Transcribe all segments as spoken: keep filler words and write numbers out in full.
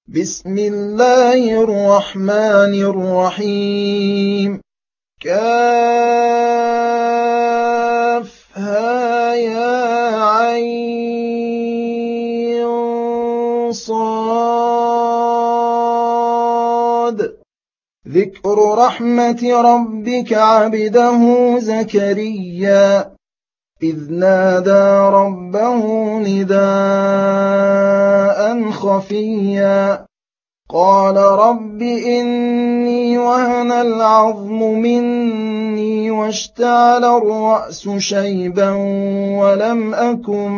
بسم الله الرحمن الرحيم. كافها يا عين صاد. ذكر رحمة ربك عبده زكريا إذ نادى ربه نداء خفيا قال رب إني وهن العظم مني واشتعل الرأس شيبا ولم أكن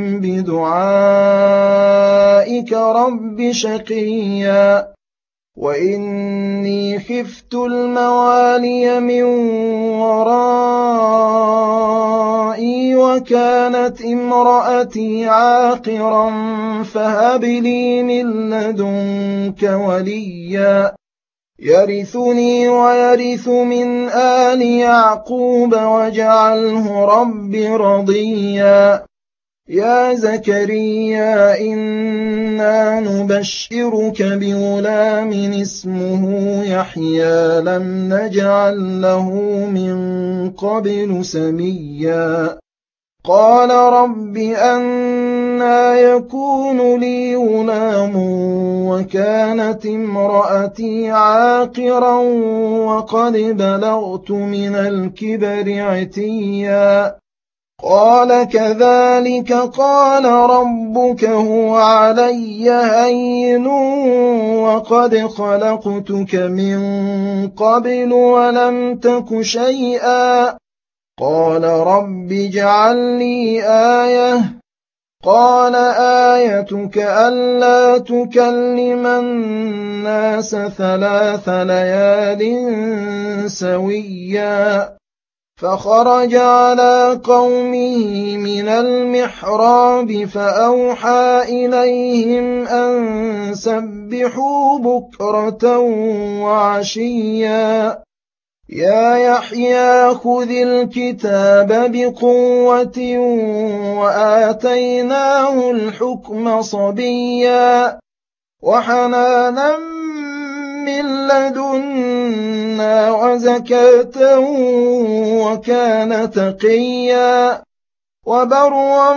بدعائك رب شقيا وإني خفت الموالي من ورائي وكانت امرأتي عاقرا فهب لي من لدنك وليا يرثني ويرث من آل يعقوب واجعله رب رضيا. يا زكريا إنا نبشرك بغلام اسمه يحيى لم نجعل له من قبل سميا قال رب أنى يكون لي غلام وكانت امرأتي عاقرا وقد بلغت من الكبر عتيا قال كذلك قال ربك هو علي هين وقد خلقتك من قبل ولم تك شيئا قال رب اجعل لي آية قال آيتك ألا تكلم الناس ثلاث ليال سويا فخرج على قومه من المحراب فأوحى إليهم أن سبحوا بكرة وعشيا يا يحيى خذ الكتاب بقوة وآتيناه الحكم صبيا وحنانا من لدنا وزكاة وكان تقيا وبرا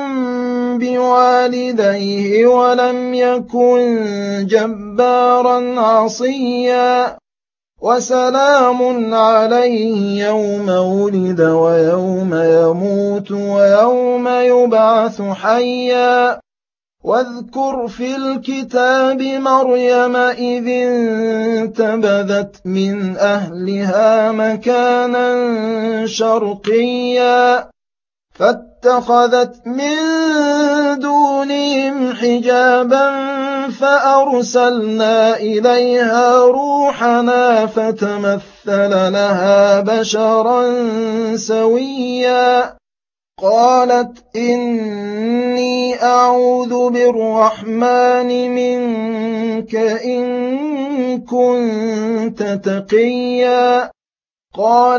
بوالديه ولم يكن جبارا عصيا وسلام عليه يوم ولد ويوم يموت ويوم يبعث حيا واذكر في الكتاب مريم إذ انتبذت من أهلها مكانا شرقيا فاتخذت من دونهم حجابا فأرسلنا إليها روحنا فتمثل لها بشرا سويا قالت إني أعوذ بالرحمن منك إن كنت تقيا قال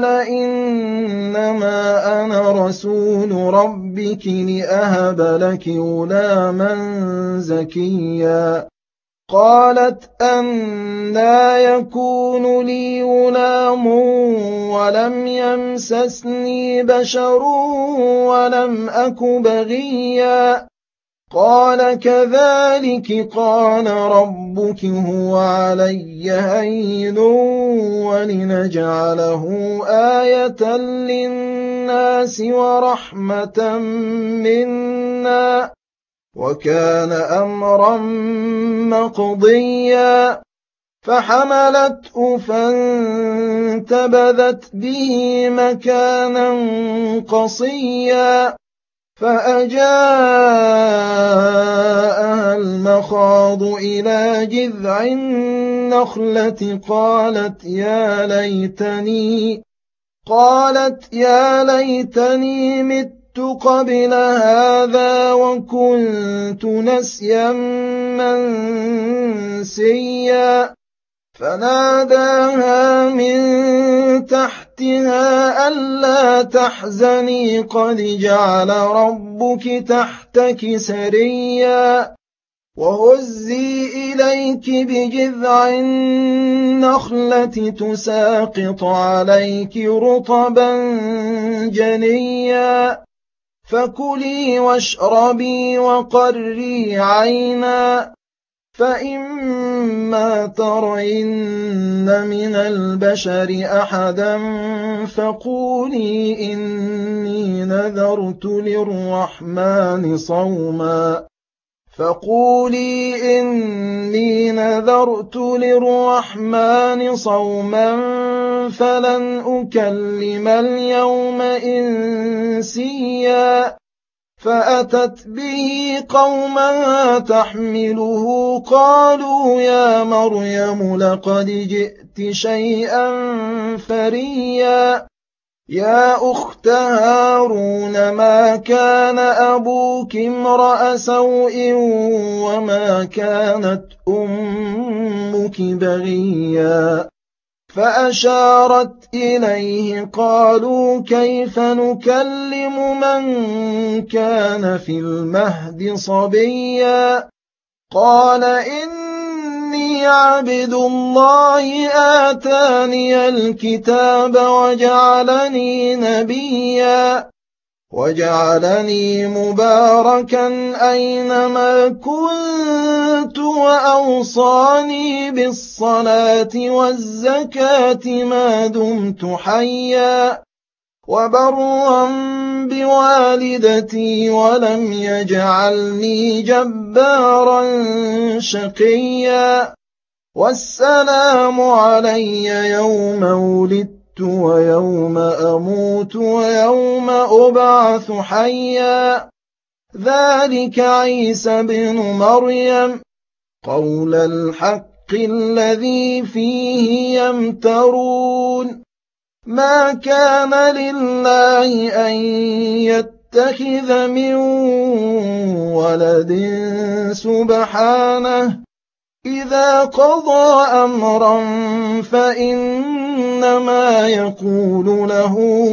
إنما أنا رسول ربك لأهب لك غلاما زكيا قالت أنى يكون لي غلام ولم يمسسني بشر ولم أك بغيا قال كذلك قال ربك هو علي هين ولنجعله آية للناس ورحمة منا وكان أمرا مقضيا فحملته فانتبذت به مكانا قصيا فأجاءها المخاض إلى جذع النخلة قالت يا ليتني قالت يا ليتني مت قبل هذا وكنت نسيا منسيا فناداها من تحتها ألا تحزني قد جعل ربك تحتك سريا وهزي إليك بجذع النخلة تساقط عليك رطبا جنيا فكلي واشربي وقري عينا فإما ترين من البشر أحدا فقولي إني نذرت للرحمن صوما فقولي إني نذرت للرحمن صوما فلن أكلم اليوم إنسيا فأتت به قومها تحمله قالوا يا مريم لقد جئت شيئا فريا يا أخت هارون ما كان أبوك امرأ سوء وما كانت أمك بغيا فأشارت إليه قالوا كيف نكلم من كان في المهد صبيا قال إني عبد الله آتاني الكتاب وجعلني نبيا وجعلني مباركا أينما كنت وأوصاني بالصلاة والزكاة ما دمت حيا وبرا بوالدتي ولم يجعلني جبارا شقيا والسلام علي يوم ولدت ويوم أموت ويوم أبعث حيا ذلك عيسى بن مريم قول الحق الذي فيه يمترون ما كان لله أن يتخذ من ولد سبحانه إذا قضى أمرا فإنما يقول له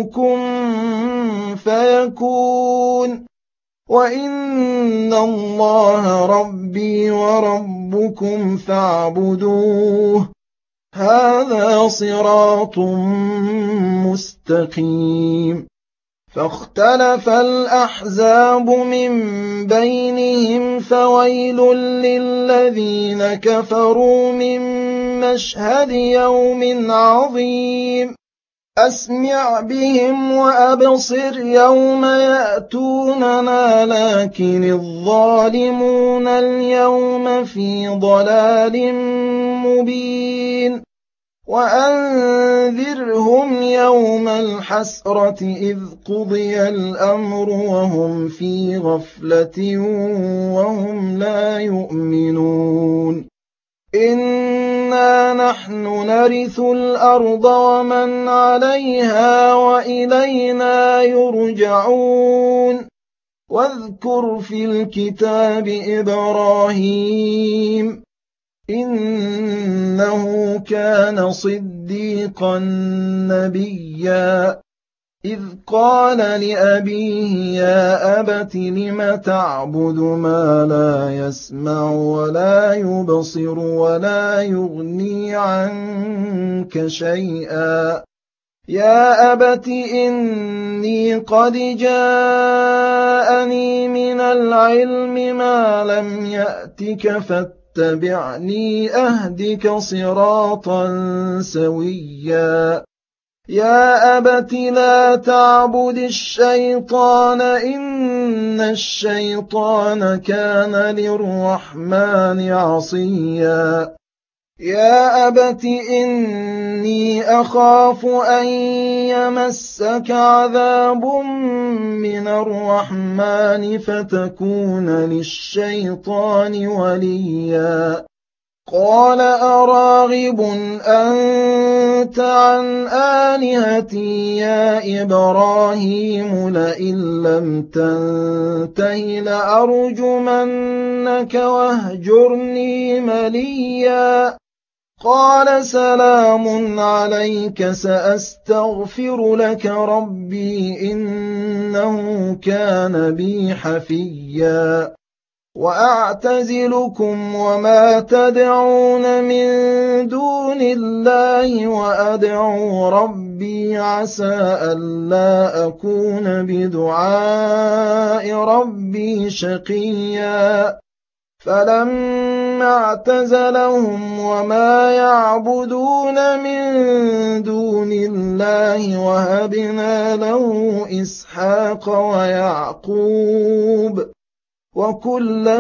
كن فيكون وإن الله ربي وربكم فاعبدوه هذا صراط مستقيم فاختلف الأحزاب من بينهم فويل للذين كفروا من مشهد يوم عظيم أسمع بهم وأبصر يوم يأتوننا لكن الظالمون اليوم في ضلال مبين وأنذرهم يوم الحسرة إذ قضي الأمر وهم في غفلة وهم لا يؤمنون إنا نحن نرث الأرض ومن عليها وإلينا يرجعون واذكر في الكتاب إبراهيم إنه كان صديقا نبيا إذ قال لأبيه يا أبت لم تعبد ما لا يسمع ولا يبصر ولا يغني عنك شيئا يا أبت إني قد جاءني من العلم ما لم يأتك فاتبعني أهدك صراطا سويا يا أبت لا تعبد الشيطان إن الشيطان كان للرحمن عصيا يا أبت إني أخاف أن يمسك عذاب من الرحمن فتكون للشيطان وليا قال أراغب أنت عن آلهتي يا إبراهيم لئن لم تنته لأرجمنك واهجرني مليا قال سلام عليك سأستغفر لك ربي إنه كان بي حفيا وأعتزلكم وما تدعون من دون الله وأدعو ربي عسى ألا أكون بدعاء ربي شقيا فلما اعتزلهم وما يعبدون من دون الله وهبنا له إسحاق ويعقوب وكلا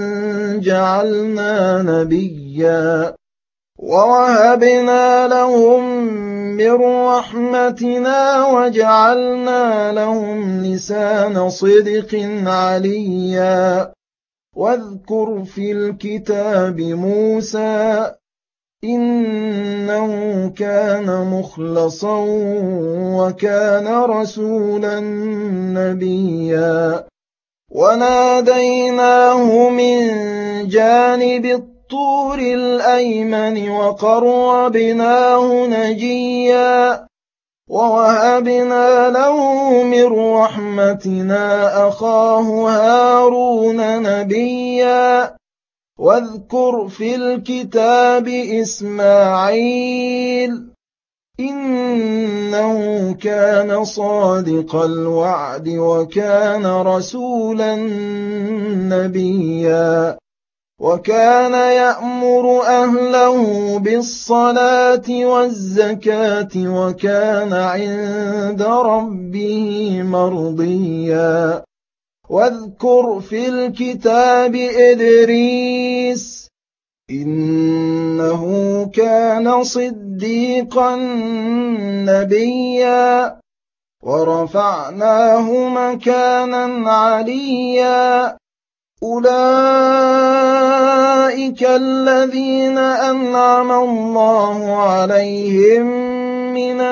جعلنا نبيا ووهبنا لهم من رحمتنا وجعلنا لهم لسان صدق عليا واذكر في الكتاب موسى إنه كان مخلصا وكان رسولا نبيا وناديناه من جانب الطور الأيمن وقربناه نجيا ووهبنا له من رحمتنا أخاه هارون نبيا واذكر في الكتاب إسماعيل إنه كان صادق الوعد وكان رسولا نبيا وكان يأمر أهله بالصلاة والزكاة وكان عند ربه مرضيا واذكر في الكتاب إدريس إنه كان صديقا نبيا ورفعناه مكانا عليا أولئك الذين أنعم الله عليهم من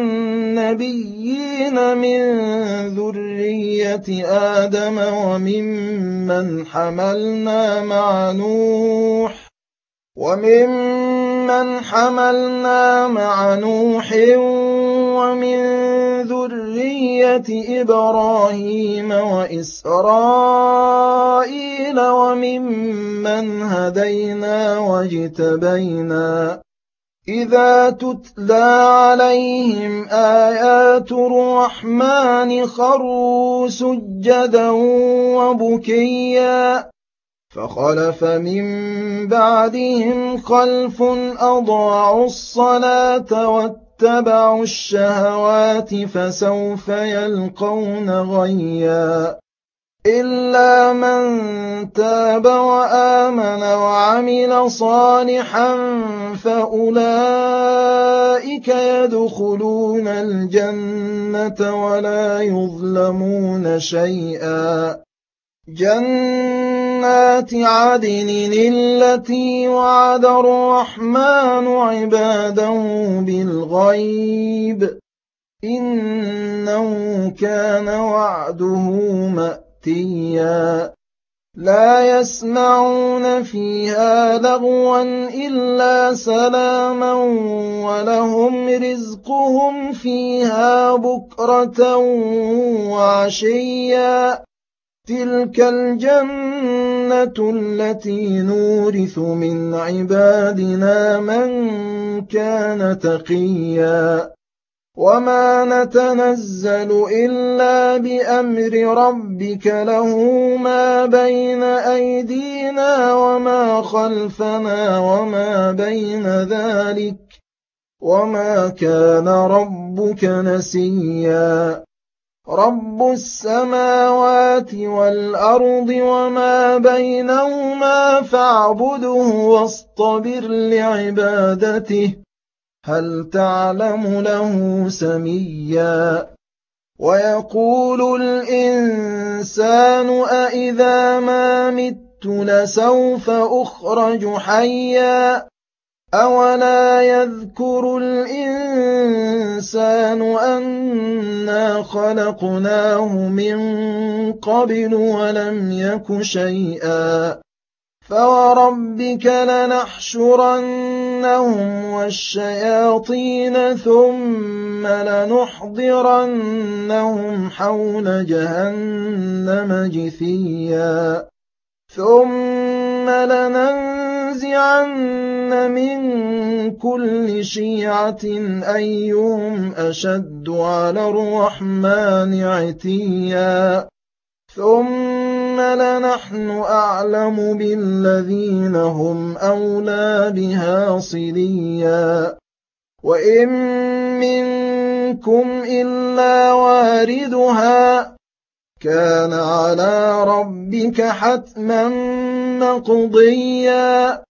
النبيين من ذرية آدم وممن حملنا مع نوح وممن حملنا مع نوح ومن ذرية إبراهيم وإسرائيل وممن هدينا واجتبينا إذا تتلى عليهم آيات الرحمن خروا سجدا وبكيا فخلف من بعدهم خلف أضاعوا الصلاة واتبعوا الشهوات فسوف يلقون غيا إلا من تاب وآمن وعمل صالحا فأولئك يدخلون الجنة ولا يظلمون شيئا جنات عدن التي وعد الرحمن عباده بالغيب إنه كان وعده مأتيا لا يسمعون فيها لغوا إلا سلاما ولهم رزقهم فيها بكرة وعشيا تلك الجنة التي نورث من عبادنا من كان تقيا وما نتنزل إلا بأمر ربك له ما بين أيدينا وما خلفنا وما بين ذلك وما كان ربك نسيا رب السماوات والأرض وما بينهما فاعبده واصطبر لعبادته هل تعلم له سميا ويقول الإنسان أإذا ما مت لسوف أخرج حيا أولا يذكر الإنسان أنا خلقناه من قبل ولم يك شيئا فوربك لنحشرنهم والشياطين ثم لنحضرنهم حول جهنم جثيا ثم لننزعن من كل شيعة أيهم أشد على الرحمن عتيا ثم لنحن أعلم بالذين هم أولى بها صليا وإن منكم إلا واردها كان على ربك حتما مقضيا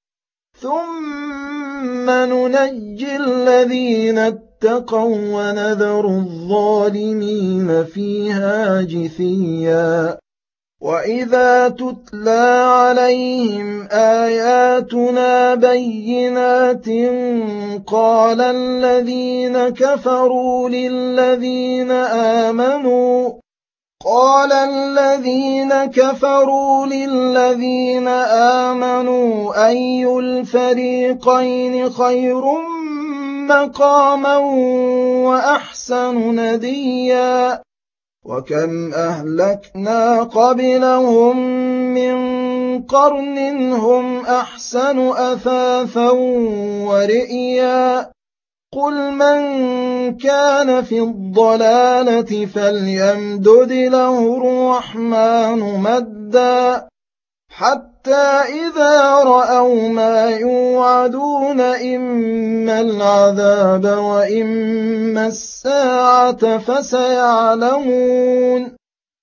ثم ننجي الذين اتقوا ونذر الظالمين فيها جثيا وإذا تتلى عليهم آياتنا بينات قال الذين كفروا للذين آمنوا قال الذين كفروا للذين آمنوا أي الفريقين خير مقاما وأحسن نديا وكم أهلكنا قبلهم من قرن هم أحسن أثاثا ورئيا قل من كان في الضلالة فليمدد له الرحمن مدا حتى إذا رأوا ما يوعدون إما العذاب وإما الساعة فسيعلمون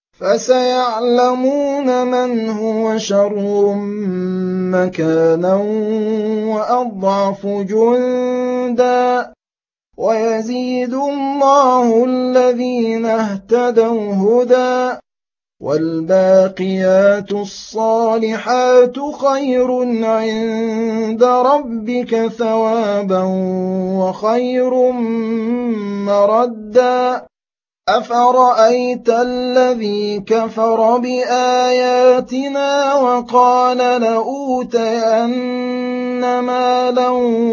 فسيعلمون من هو شر مكانا وأضعف جندا ويزيد الله الذين اهتدوا هدى والباقيات الصالحات خير عند ربك ثوابا وخير مردا أفرأيت الذي كفر بآياتنا وقال لأوتين مالا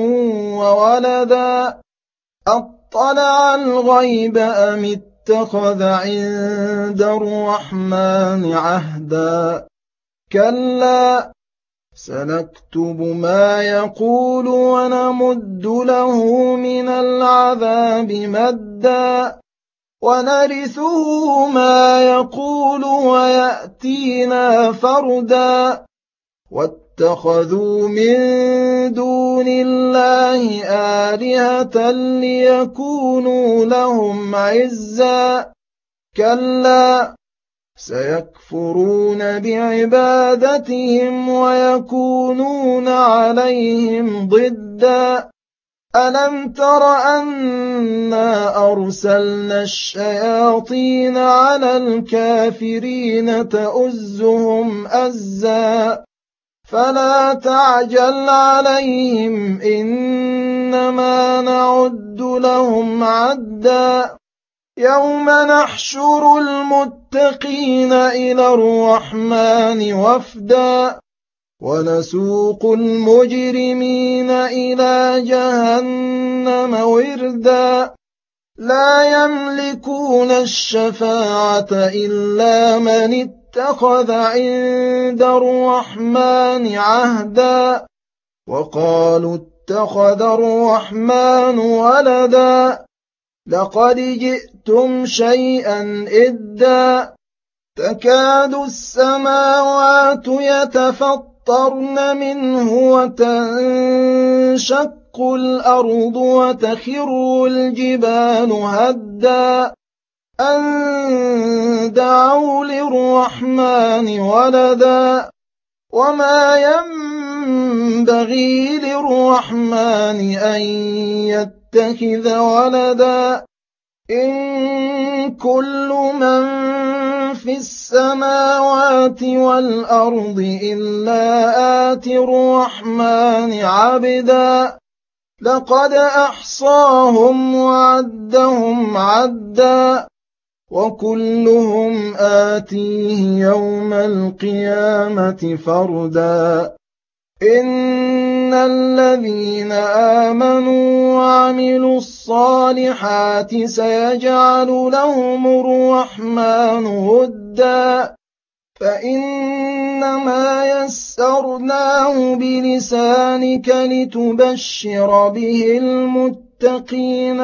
وولدا أطلع الغيب أم اتخذ عند الرحمن عهدا كلا سنكتب ما يقول ونمد له من العذاب مدا ونرثه ما يقول ويأتينا فردا واتخذوا من دون الله آلهة ليكونوا لهم عزا كلا سيكفرون بعبادتهم ويكونون عليهم ضدا ألم تر أنا أرسلنا الشياطين على الكافرين تؤزهم أزا فلا تعجل عليهم إنما نعد لهم عدا يوم نحشر المتقين إلى الرحمن وفدا ونسوق المجرمين إلى جهنم وردا لا يملكون الشفاعة إلا من اتخذ عند الرحمن عهدا وقالوا اتخذ الرحمن ولدا لقد جئتم شيئا إدا تكاد السماوات يتفطرن منه وتنشق الأرض وتخر الجبال هدا أن دعوا للرحمن ولدا وما ينبغي للرحمن أن يتخذ ولدا إن كل من في السماوات والأرض إلا آتي الرحمن عبدا لقد أحصاهم وعدهم عدا وكلهم آتيه يوم القيامة فردا إن الذين آمنوا وعملوا الصالحات سيجعل لهم الرحمن ودا فإنما يسرناه بلسانك لتبشر به المتقين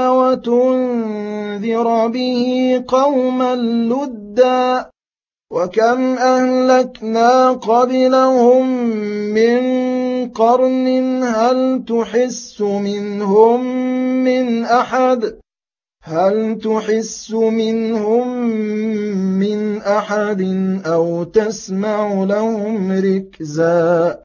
وتنذر به قوما لدا وكم أهلكنا قبلهم من قرن هل تحس منهم من أحد هل تحس منهم من أحد أو تسمع لهم ركزا